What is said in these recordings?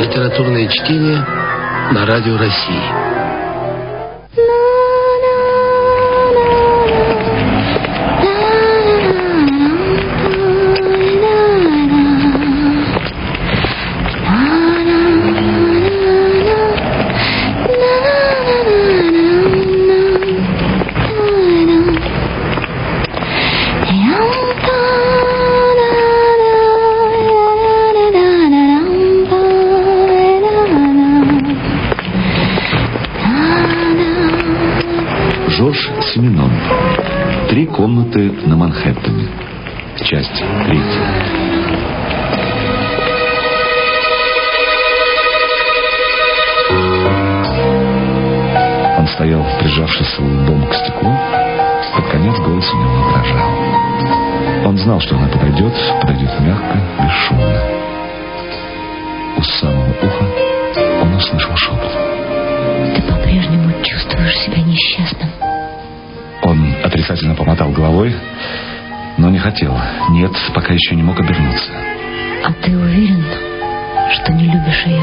Литературное чтение на Радио России. Жорж Сименон. «Три комнаты на Манхэттене». Часть 3. Он стоял, прижавшись лбом к стеклу. Под конец голос у него дрожал. Он знал, что она подойдет мягко, бесшумно. У самого уха он услышал шепот. Ты по-прежнему чувствуешь себя несчастным? Он отрицательно помотал головой, но не хотел. Нет, пока еще не мог обернуться. А ты уверен, что не любишь ее?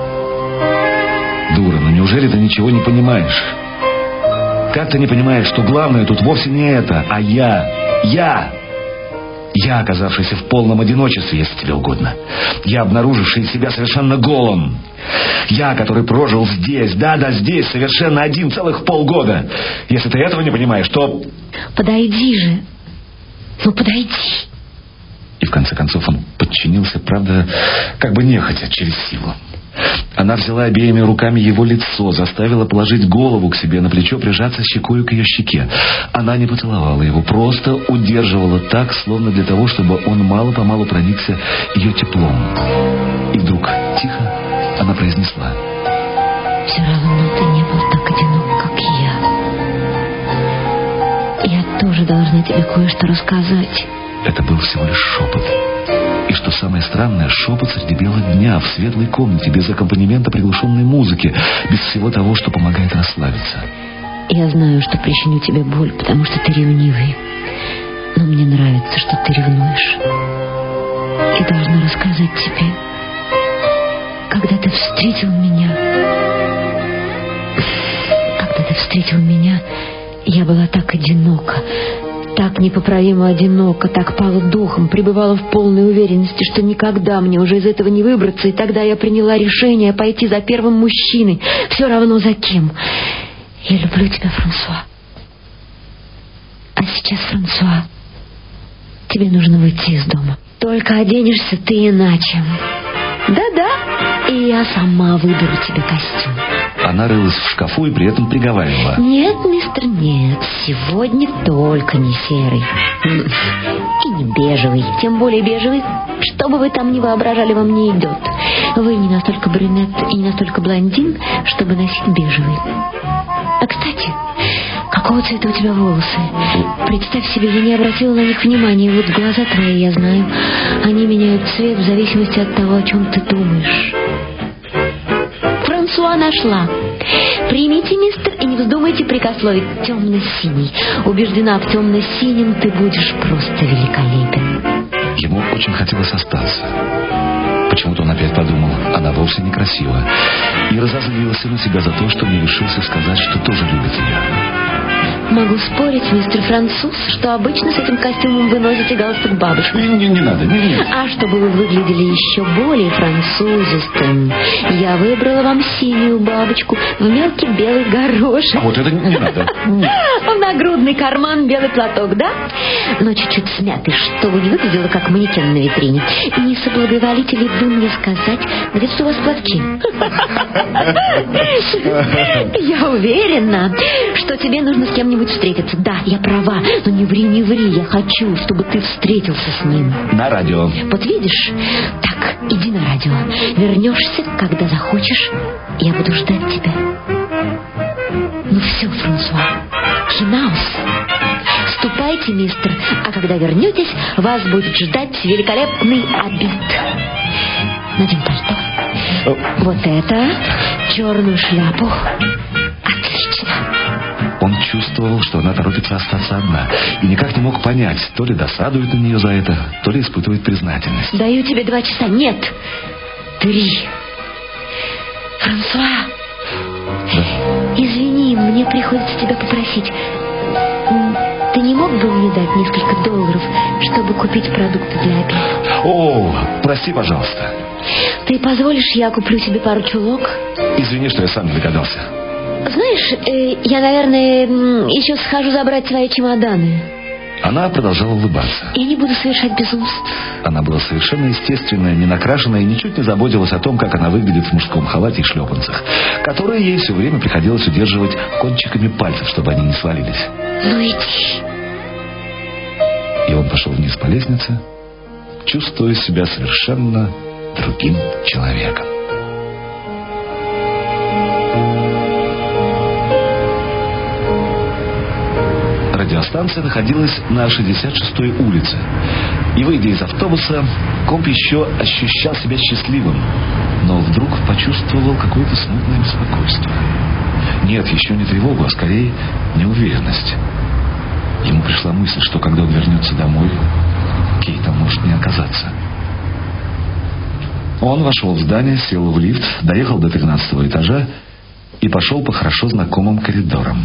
Дура, ну неужели ты ничего не понимаешь? Как ты не понимаешь, что главное тут вовсе не это, а я, оказавшийся в полном одиночестве, если тебе угодно. Я, обнаруживший себя совершенно голым. Я, который прожил здесь, здесь, совершенно один целых полгода. Если ты этого не понимаешь, то... Подойди же. Ну, подойди. И в конце концов он подчинился, правда, как бы нехотя, через силу. Она взяла обеими руками его лицо, заставила положить голову к себе на плечо, прижаться щекой к ее щеке. Она не поцеловала его, просто удерживала так, словно для того, чтобы он мало-помалу проникся ее теплом. И вдруг, тихо, она произнесла: все равно ты не был так одинок, как я. Я тоже должна тебе кое-что рассказать. Это был всего лишь шепот. И что самое странное, шепот среди бела дня, в светлой комнате, без аккомпанемента приглушенной музыки, без всего того, что помогает расслабиться. Я знаю, что причиню тебе боль, потому что ты ревнивый. Но мне нравится, что ты ревнуешь. Я должна рассказать тебе. Когда ты встретил меня, я была так одинока, так непоправимо одинока, так пала духом, пребывала в полной уверенности, что никогда мне уже из этого не выбраться, и тогда я приняла решение пойти за первым мужчиной, все равно за кем. Я люблю тебя, Франсуа. А сейчас, Франсуа, тебе нужно выйти из дома. Только оденешься ты иначе. Да-да, и я сама выберу тебе костюм. Она рылась в шкафу и при этом приговаривала: нет, мистер, нет, сегодня только не серый. И не бежевый, тем более бежевый, что бы вы там ни воображали, вам не идет. Вы не настолько брюнет и не настолько блондин, чтобы носить бежевый. А, кстати, какого цвета у тебя волосы? Представь себе, я не обратила на них внимания. Вот глаза твои, я знаю, они меняют цвет в зависимости от того, о чем ты думаешь. Франсуа нашла. Примите, мистер, и не вздумайте прикословить. Темно-синий. Убеждена, в темно-синем ты будешь просто великолепен. Ему очень хотелось остаться. Почему-то он опять подумал, она вовсе некрасива, и разозлился на себя за то, что не решился сказать, что тоже любит ее. Могу спорить, мистер Француз, что обычно с этим костюмом вы носите галстук бабушку. Не надо, не. А чтобы вы выглядели еще более французистым, я выбрала вам синюю бабочку в мелкий белый горошек. А вот это не надо. В нагрудный карман белый платок, да? Но чуть-чуть смятый, чтобы не выглядело как манекен на витрине. Не соблаговолите ли вы мне сказать, где у вас платки? Я уверена, что тебе нужно с кем-нибудь встретиться. Да, я права, но не ври, я хочу, чтобы ты встретился с ним. На радио. Вот видишь? Так, иди на радио. Вернешься, когда захочешь, я буду ждать тебя. Ну все, Франсуа, хинаус. Ступайте, мистер, а когда вернетесь, вас будет ждать великолепный обед. Надень пальто. Вот это, черную шляпу. Отлично. Он чувствовал, что она торопится остаться одна, и никак не мог понять, то ли досадует на нее за это, то ли испытывает признательность. Даю тебе 2 часа. Нет, 3. Франсуа, Да. извини, мне приходится тебя попросить. Ты не мог бы мне дать несколько $, чтобы купить продукты для обеда? О, прости, пожалуйста. Ты позволишь, я куплю себе пару чулок? Извини, что я сам не догадался. Знаешь, я, наверное, еще схожу забрать свои чемоданы. Она продолжала улыбаться. И не буду совершать безумств. Она была совершенно естественная, не накрашенная и ничуть не заботилась о том, как она выглядит в мужском халате и шлепанцах, которые ей все время приходилось удерживать кончиками пальцев, чтобы они не свалились. Ну иди. И он пошел вниз по лестнице, чувствуя себя совершенно другим человеком. Радиостанция находилась на 66-й улице. И, выйдя из автобуса, Комп еще ощущал себя счастливым, но вдруг почувствовал какое-то смутное беспокойство. Нет, еще не тревогу, а скорее неуверенность. Ему пришла мысль, что когда он вернется домой, Кей там может не оказаться. Он вошел в здание, сел в лифт, доехал до 13-го этажа и пошел по хорошо знакомым коридорам.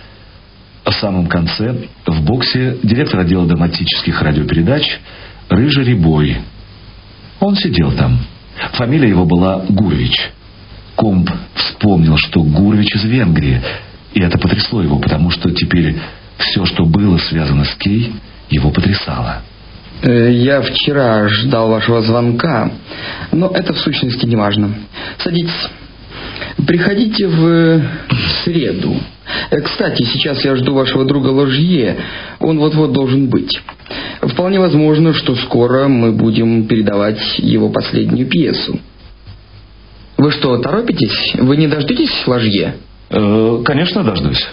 В самом конце, в боксе, директор отдела драматических радиопередач Рыжий Рябой. Он сидел там. Фамилия его была Гурвич. Комп вспомнил, что Гурвич из Венгрии, и это потрясло его, потому что теперь все, что было связано с Кей, его потрясало. Я вчера ждал вашего звонка, но это в сущности не важно. Садитесь. Приходите в среду. Кстати, сейчас я жду вашего друга Ложье. Он вот-вот должен быть. Вполне возможно, что скоро мы будем передавать его последнюю пьесу. Вы что, торопитесь? Вы не дождетесь Ложье? Конечно, дождусь.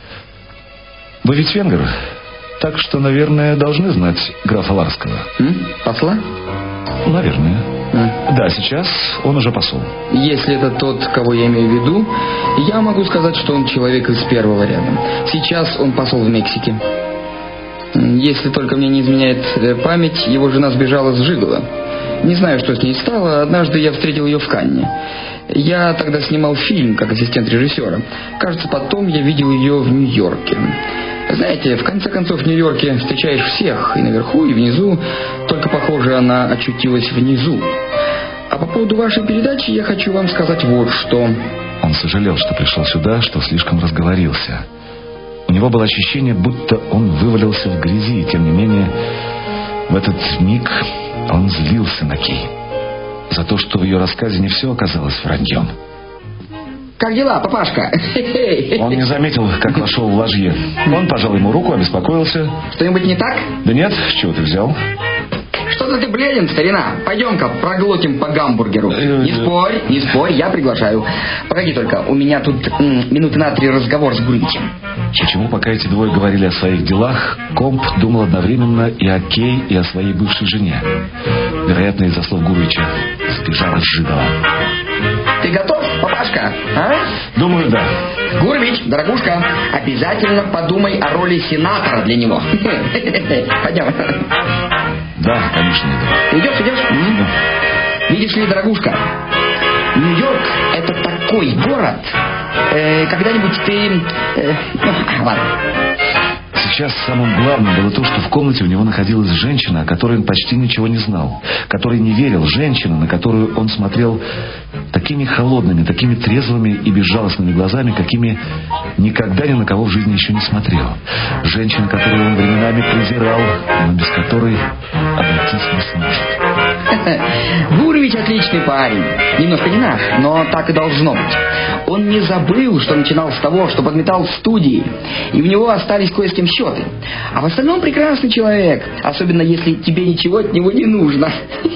Вы ведь венгр, так что, наверное, должны знать графа Ларского. Посла? Наверное. Да, сейчас он уже посол. Если это тот, кого я имею в виду, я могу сказать, что он человек из первого ряда. Сейчас он посол в Мексике. Если только мне не изменяет память, его жена сбежала с Жиголо. Не знаю, что с ней стало. Однажды я встретил ее в Канне. Я тогда снимал фильм как ассистент режиссера. Кажется, потом я видел ее в Нью-Йорке. Знаете, в конце концов, в Нью-Йорке встречаешь всех, и наверху, и внизу. Только, похоже, она очутилась внизу. А по поводу вашей передачи я хочу вам сказать вот что. Он сожалел, что пришел сюда, что слишком разговорился. У него было ощущение, будто он вывалился в грязи, и тем не менее, в этот миг он злился на Кей за то, что в ее рассказе не все оказалось враньем. Как дела, папашка? Он не заметил, как вошел в Ложье. Он пожал ему руку, обеспокоился. Что-нибудь не так? Да нет, с чего ты взял? Что-то ты бледен, старина. Пойдем-ка проглотим по гамбургеру. Не спорь, я приглашаю. Погоди только, у меня тут минуты на 3 разговор с Гурвичем. Почему, пока эти двое говорили о своих делах, Комп думал одновременно и о Кей, и о своей бывшей жене. Вероятно, из-за слов Гурвича сбежала с Жиголо. Ты готов, папашка? А? Думаю, да. Гурвич, дорогушка, обязательно подумай о роли сенатора для него. Пойдем. Да, конечно, иду. Идешь? Да. Видишь ли, дорогушка, Нью-Йорк — это такой город. Когда-нибудь ты... ладно. Сейчас самым главным было то, что в комнате у него находилась женщина, о которой он почти ничего не знал, которой не верил, женщина, на которую он смотрел такими холодными, такими трезвыми и безжалостными глазами, какими никогда ни на кого в жизни еще не смотрел. Женщина, которую он временами презирал, но без которой обойтись не сможет. Гурвич отличный парень. Немножко не наш, но так и должно быть. Он не забыл, что начинал с того, что подметал в студии, и у него остались кое с кем счеты. А в остальном прекрасный человек, особенно если тебе ничего от него не нужно.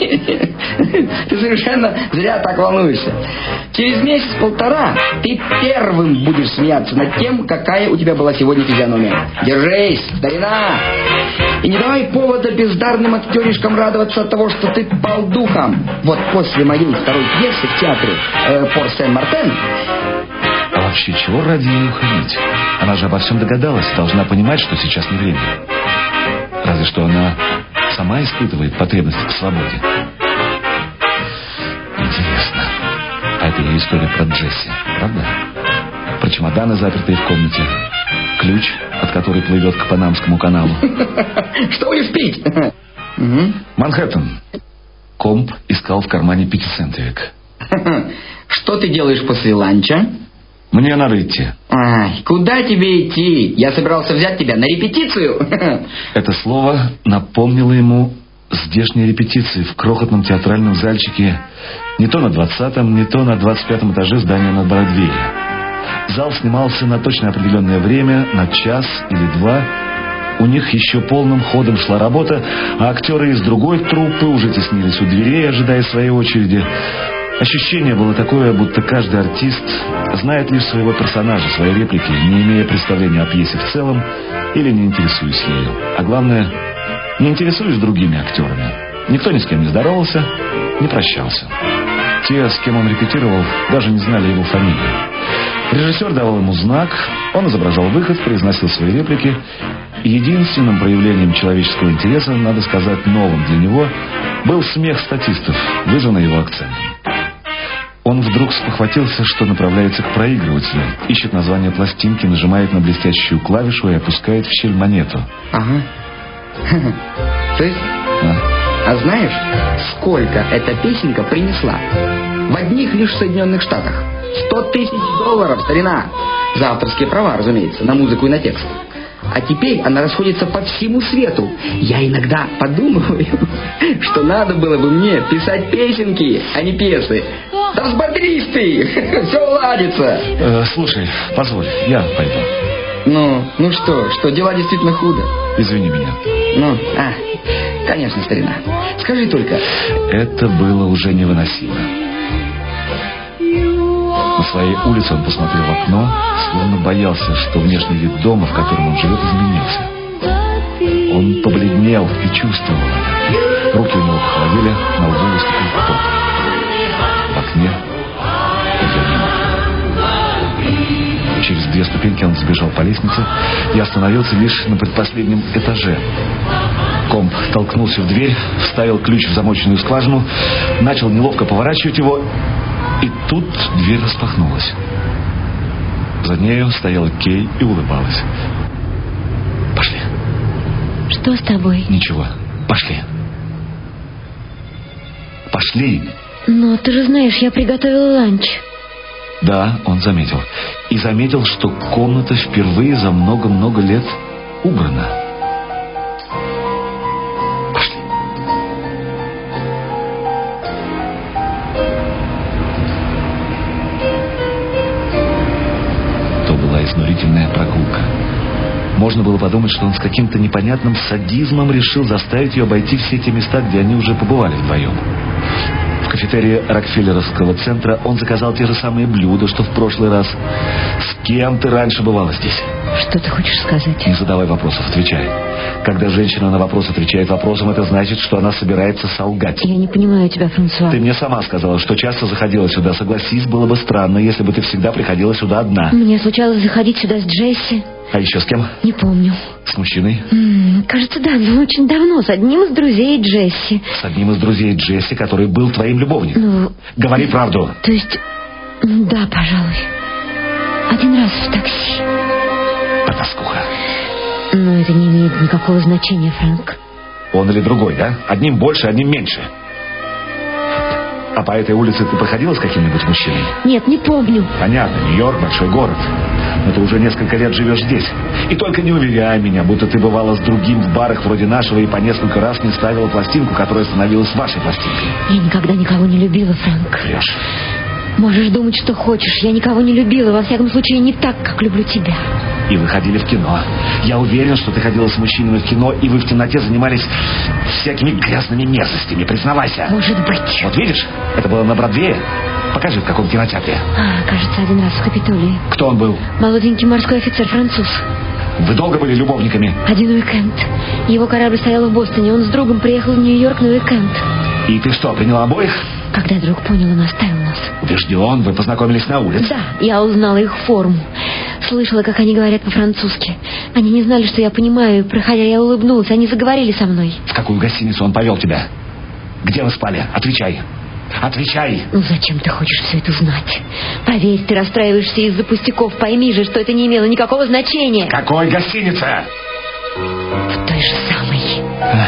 Ты совершенно зря так волнуешься. Через месяц-полтора ты первым будешь смеяться над тем, какая у тебя была сегодня физиономия. Держись, старина! И не давай повода бездарным актеришкам радоваться от того, что ты пал духом. Вот после моей второй пьесы в театре «Пор Сен-Мартен». А вообще, чего ради ей уходить? Она же обо всем догадалась, должна понимать, что сейчас не время. Разве что она сама испытывает потребность в свободе. Интересно, а это ей история про Джесси, правда? Про чемоданы, запертые в комнате, ключ, от которой плывет к Панамскому каналу. Что будешь пить? Манхэттен. Комп искал в кармане пятицентовик. Что ты делаешь после ланча? Мне надо идти. Ай, куда тебе идти? Я собирался взять тебя на репетицию. Это слово напомнило ему здешние репетиции в крохотном театральном зальчике не то на 20-м, не то на 25-м этаже здания на Бродвее. Зал снимался на точно определенное время, на час или два. У них еще полным ходом шла работа, а актеры из другой труппы уже теснились у дверей, ожидая своей очереди. Ощущение было такое, будто каждый артист знает лишь своего персонажа, свои реплики, не имея представления о пьесе в целом или не интересуясь ею. А главное, не интересуясь другими актерами. Никто ни с кем не здоровался, не прощался. Те, с кем он репетировал, даже не знали его фамилию. Режиссер давал ему знак, он изображал выход, произносил свои реплики. И единственным проявлением человеческого интереса, надо сказать, новым для него, был смех статистов, вызванный его акцентом. Он вдруг спохватился, что направляется к проигрывателю, ищет название пластинки, нажимает на блестящую клавишу и опускает в щель монету. Ага. Ты? А знаешь, сколько эта песенка принесла? В одних лишь Соединенных Штатах. $100 000, старина. За авторские права, разумеется, на музыку и на текст. А теперь она расходится по всему свету. Я иногда подумываю, что надо было бы мне писать песенки, а не пьесы. Да взбодрись ты, все уладится. Слушай, позволь, я пойду. Ну что, дела действительно худо. Извини меня. Конечно, старина. Скажи только. Это было уже невыносимо. На своей улице он посмотрел в окно, словно боялся, что внешний вид дома, в котором он живет, изменился. Он побледнел и чувствовал это. Руки у него похолодели, на лбу выступил пот. В окне его. Через 2 ступеньки он сбежал по лестнице и остановился лишь на предпоследнем этаже. Комп толкнулся в дверь, вставил ключ в замоченную скважину, начал неловко поворачивать его. И тут дверь распахнулась. За нею стояла Кей и улыбалась. Пошли. Что с тобой? Ничего. Пошли. Пошли. Но ты же знаешь, я приготовила ланч. Да, он заметил. И заметил, что комната впервые за много-много лет убрана. Изнурительная прогулка. Можно было подумать, что он с каким-то непонятным садизмом решил заставить ее обойти все те места, где они уже побывали вдвоем. В кафетерии Рокфеллеровского центра он заказал те же самые блюда, что в прошлый раз. С кем ты раньше бывала здесь? Что ты хочешь сказать? Не задавай вопросов, отвечай. Когда женщина на вопрос отвечает вопросом, это значит, что она собирается солгать. Я не понимаю тебя, Франсуа. Ты мне сама сказала, что часто заходила сюда. Согласись, было бы странно, если бы ты всегда приходила сюда одна. Мне случалось заходить сюда с Джесси. А еще с кем? Не помню. С мужчиной? Кажется, да, но очень давно. С одним из друзей Джесси. С одним из друзей Джесси, который был твоим любовником. Говори правду. То есть, да, пожалуй. Один раз в такси. Потаскуха. Но это не имеет никакого значения, Фрэнк. Он или другой, да? Одним больше, одним меньше. А по этой улице ты проходила с каким-нибудь мужчиной? Нет, не помню. Понятно, Нью-Йорк — большой город. Но ты уже несколько лет живешь здесь. И только не уверяй меня, будто ты бывала с другим в барах вроде нашего и по несколько раз не ставила пластинку, которая становилась вашей пластинкой. Я никогда никого не любила, Фрэнк. Врешь. Можешь думать, что хочешь. Я никого не любила, во всяком случае, не так, как люблю тебя. И вы ходили в кино. Я уверен, что ты ходила с мужчинами в кино, и вы в темноте занимались всякими грязными мерзостями. Признавайся. Может быть. Вот видишь, это было на Бродвее. Покажи, в каком кинотеатре. Кажется, один раз в Капитолии. Кто он был? Молоденький морской офицер, француз. Вы долго были любовниками? Один уикенд. Его корабль стоял в Бостоне. Он с другом приехал в Нью-Йорк на уикенд. И ты что, приняла обоих? Когда друг понял, он оставил нас. Убежден, вы познакомились на улице. Да, я узнала их форму. Слышала, как они говорят по-французски. Они не знали, что я понимаю, и, проходя, я улыбнулась. Они заговорили со мной. В какую гостиницу он повел тебя? Где вы спали? Отвечай. Отвечай! Ну зачем ты хочешь все это знать? Поверь, ты расстраиваешься из-за пустяков. Пойми же, что это не имело никакого значения. Какой гостиница? В той же самой.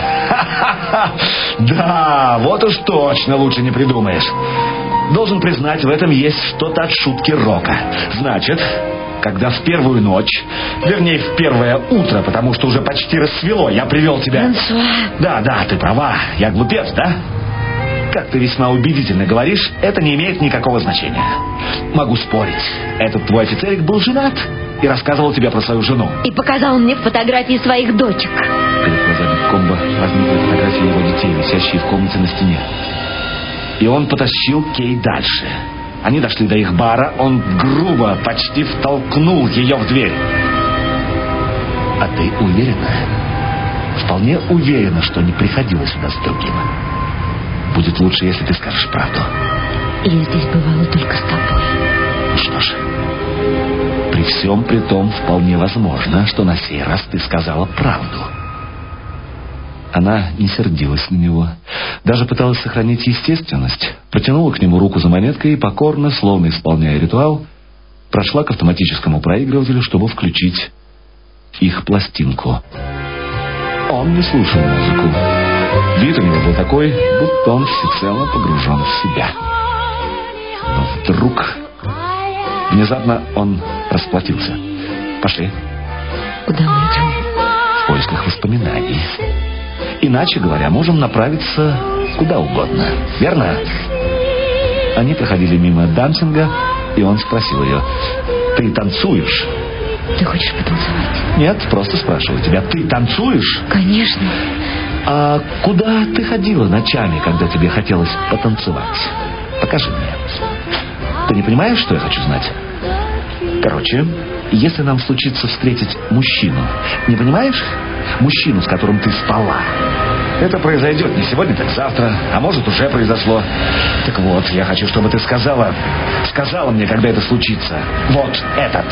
Да, вот уж точно лучше не придумаешь. Должен признать, в этом есть что-то от шутки Рока. Значит, когда в первую ночь, вернее, в первое утро, потому что уже почти рассвело, я привел тебя... Франсуа. Да, ты права. Я глупец, да? Как ты весьма убедительно говоришь, это не имеет никакого значения. Могу спорить. Этот твой офицерик был женат и рассказывал тебе про свою жену. И показал мне фотографии своих дочек. Перед глазами Комбо возникли фотографии его детей, висящие в комнате на стене. И он потащил Кей дальше. Они дошли до их бара, он грубо, почти втолкнул ее в дверь. А ты уверена? Вполне уверена, что не приходила сюда с другим. Будет лучше, если ты скажешь правду. Я здесь бывала только с тобой. Ну что ж, при всем при том вполне возможно, что на сей раз ты сказала правду. Она не сердилась на него, даже пыталась сохранить естественность, протянула к нему руку за монеткой и покорно, словно исполняя ритуал, прошла к автоматическому проигрывателю, чтобы включить их пластинку. Он не слушал музыку. Вид у него был такой, будто он всецело погружен в себя. Но вдруг, внезапно он расплатился. Пошли. Куда мы идем? В поисках воспоминаний. Иначе говоря, можем направиться куда угодно. Верно? Они проходили мимо дансинга, и он спросил ее: ты танцуешь? Ты хочешь потанцевать? Нет, просто спрашиваю тебя: ты танцуешь? Конечно. А куда ты ходила ночами, когда тебе хотелось потанцевать? Покажи мне. Ты не понимаешь, что я хочу знать? Короче, если нам случится встретить мужчину, не понимаешь? Мужчину, с которым ты спала. Это произойдет не сегодня, так завтра, а может, уже произошло. Так вот, я хочу, чтобы ты сказала мне, когда это случится. Вот этот.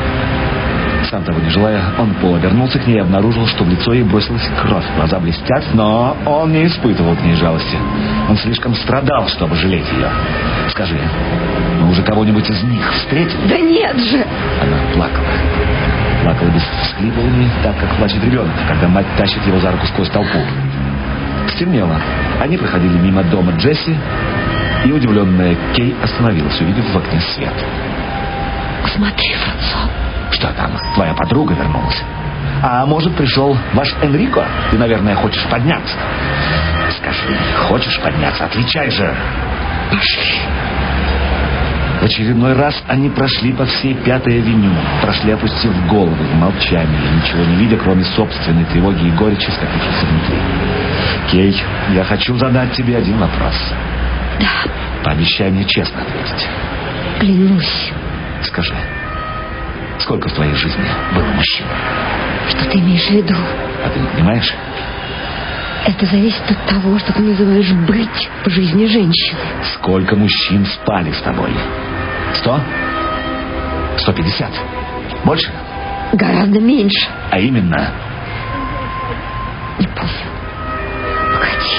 Сам того не желая, он повернулся к ней и обнаружил, что в лицо ей бросилась кровь. Глаза блестят, но он не испытывал к ней жалости. Он слишком страдал, чтобы жалеть ее. Скажи, мы уже кого-нибудь из них встретили? Да нет же! Она плакала. Плакала без всхлипываний, так как плачет ребенок, когда мать тащит его за руку сквозь толпу. Стемнело. Они проходили мимо дома Джесси, и удивленная Кей остановилась, увидев в окне свет. Смотри, Франсуа. Что там? Твоя подруга вернулась? А может, пришел ваш Энрико? Ты, наверное, хочешь подняться. Скажи, хочешь подняться? Отвечай же. Пошли. В очередной раз они прошли по всей Пятой авеню, прошли, опустив головы в молчании, ничего не видя, кроме собственной тревоги и горечи, скопившейся внутри. Кей, я хочу задать тебе один вопрос. Да. Пообещай мне честно ответить. Клянусь. Скажи, сколько в твоей жизни было мужчин? Что ты имеешь в виду? А ты не понимаешь? Это зависит от того, что ты называешь быть в жизни женщины. Сколько мужчин спали с тобой? 100? 150? Больше? Гораздо меньше. А именно? Не помню. Погоди.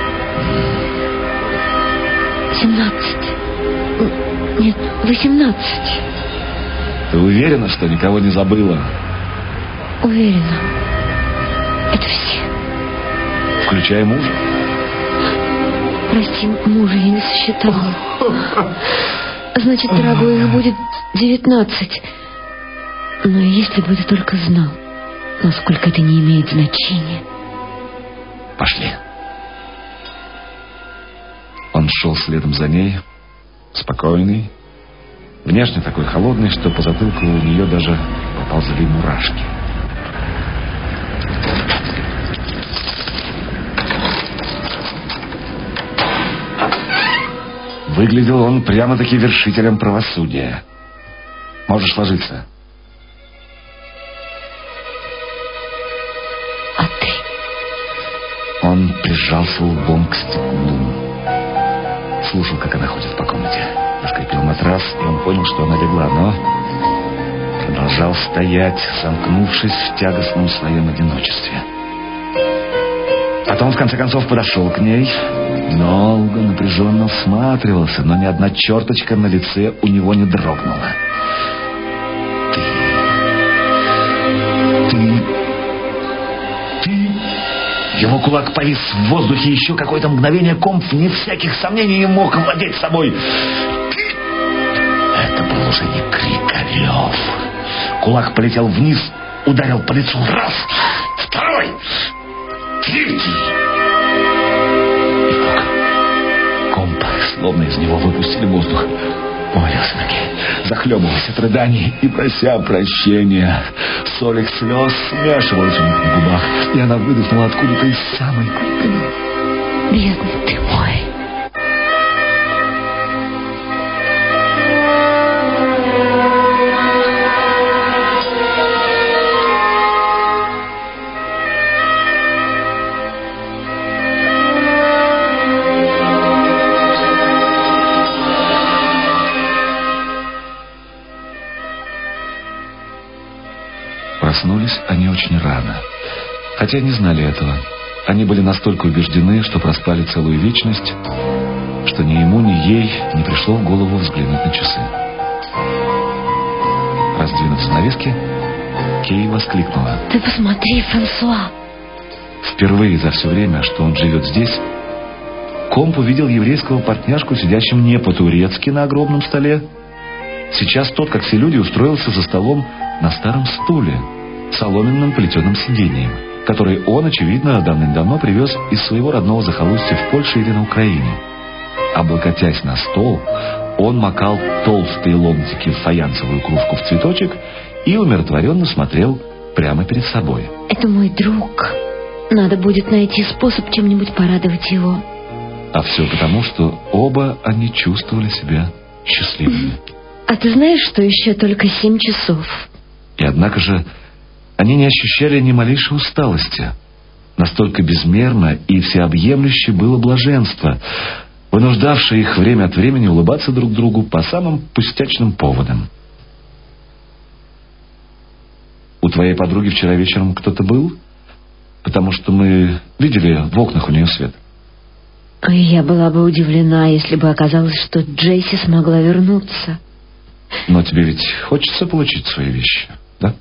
17. Нет, 18. Ты уверена, что никого не забыла? Уверена. Это все. Включая мужа? Прости, мужа я не сосчитала. Значит, дорогой, их будет 19. Но если бы ты только знал, насколько это не имеет значения. Пошли. Он шел следом за ней, спокойный, внешне такой холодный, что по затылку у нее даже поползли мурашки. Выглядел он прямо-таки вершителем правосудия. Можешь ложиться. А ты? Он прижался лбом к стеклу. Слушал, как она ходит по комнате. Заскрипел матрас, и он понял, что она легла, но продолжал стоять, замкнувшись в тягостном своем одиночестве. Потом, в конце концов, подошел к ней, Долго напряженно всматривался, но ни одна черточка на лице у него не дрогнула. Ты... Его кулак повис в воздухе еще какое-то мгновение. Комп, вне всяких сомнений, не мог владеть собой. Это был уже не крик, а рев. Кулак полетел вниз, ударил по лицу. Раз, второй, третий. И вдруг комп, словно из него выпустили воздух, повалился на Кей, захлебываясь от рыданий и прося прощения. Соль их слез смешивалась у них на губах, и она выдохнула откуда-то из самой глубины. Бедный ты мой. Проснулись они очень рано. Хотя не знали этого. Они были настолько убеждены, что проспали целую вечность, что ни ему, ни ей не пришло в голову взглянуть на часы. Раздвинув занавески, Кей воскликнула: Ты посмотри, Франсуа! Впервые за все время, что он живет здесь, Комп увидел еврейского партняшку, сидящим не по-турецки на огромном столе. Сейчас тот, как все люди, устроился за столом на старом стуле, соломенным плетеным сиденьем, который он, очевидно, давным-давно привез из своего родного захолустья в Польше или на Украине. Облокотясь на стол, он макал толстые ломтики в фаянсовую кружку в цветочек и умиротворенно смотрел прямо перед собой. Это мой друг. Надо будет найти способ чем-нибудь порадовать его. А все потому, что оба они чувствовали себя счастливыми. А ты знаешь, что еще только 7 часов? И однако же они не ощущали ни малейшей усталости. Настолько безмерно и всеобъемлюще было блаженство, вынуждавшее их время от времени улыбаться друг другу по самым пустячным поводам. У твоей подруги вчера вечером кто-то был? Потому что мы видели в окнах у нее свет. Я была бы удивлена, если бы оказалось, что Джесси смогла вернуться. Но тебе ведь хочется получить свои вещи, да?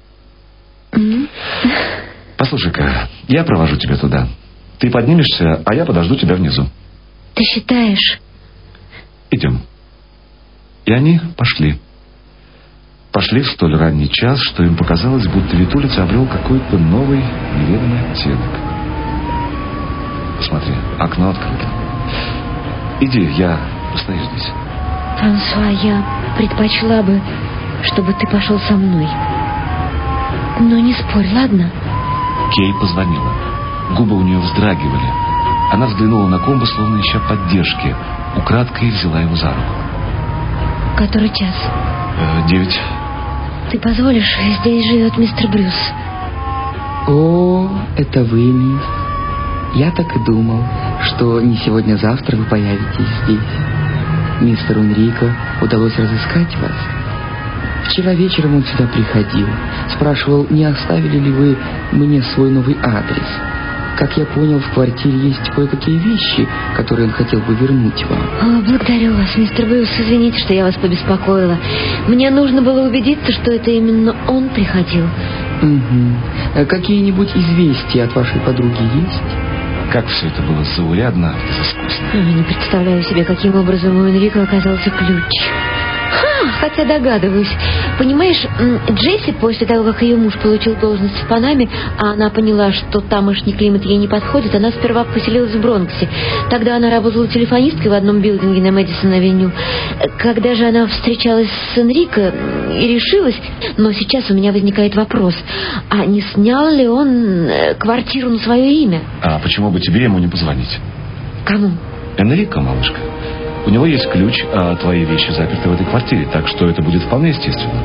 Послушай-ка, я провожу тебя туда. Ты поднимешься, а я подожду тебя внизу. Ты считаешь? Идем. И они пошли. Пошли в столь ранний час, что им показалось, будто вид улицы обрел какой-то новый, неведомый оттенок. Посмотри, окно открыто. Иди, я постою здесь. Франсуа, я предпочла бы, чтобы ты пошел со мной. Но не спорь, ладно? Кей позвонила. Губы у нее вздрагивали. Она взглянула на Комба, словно ища поддержки. Украдкой взяла его за руку. Который час? 9. Ты позволишь? Здесь живет мистер Брюс. О, это вы, мисс. Я так и думал, что не сегодня-завтра вы появитесь здесь. Мистеру Энрико удалось разыскать вас. Вчера вечером он сюда приходил. Спрашивал, не оставили ли вы мне свой новый адрес. Как я понял, в квартире есть кое-какие вещи, которые он хотел бы вернуть вам. О, благодарю вас, мистер Брюс. Извините, что я вас побеспокоила. Мне нужно было убедиться, что это именно он приходил. Угу. Какие-нибудь известия от вашей подруги есть? Как все это было заурядно и безыскусно. Не представляю себе, каким образом у Энрико оказался ключ. Хотя догадываюсь. Понимаешь, Джесси после того, как ее муж получил должность в Панаме, а она поняла, что тамошний климат ей не подходит, она сперва поселилась в Бронксе. Тогда она работала телефонисткой в одном билдинге на Мэдисон-авеню. Когда же она встречалась с Энрико и решилась, но сейчас у меня возникает вопрос, а не снял ли он квартиру на свое имя? А почему бы тебе ему не позвонить? Кому? Энрико, малышка. У него есть ключ, а твои вещи заперты в этой квартире, так что это будет вполне естественно.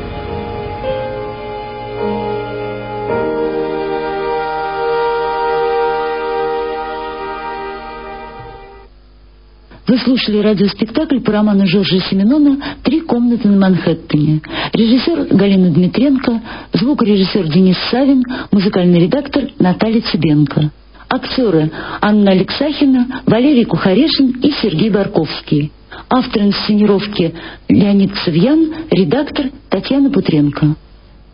Вы слушали радиоспектакль по роману Жоржа Сименона «Три комнаты на Манхэттене». Режиссер Галина Дмитренко, звукорежиссер Денис Савин, музыкальный редактор Наталья Цыбенко. Актеры Анна Алексахина, Валерий Кухарешин и Сергей Барковский. Автор инсценировки Леонид Цывьян, редактор Татьяна Путренко.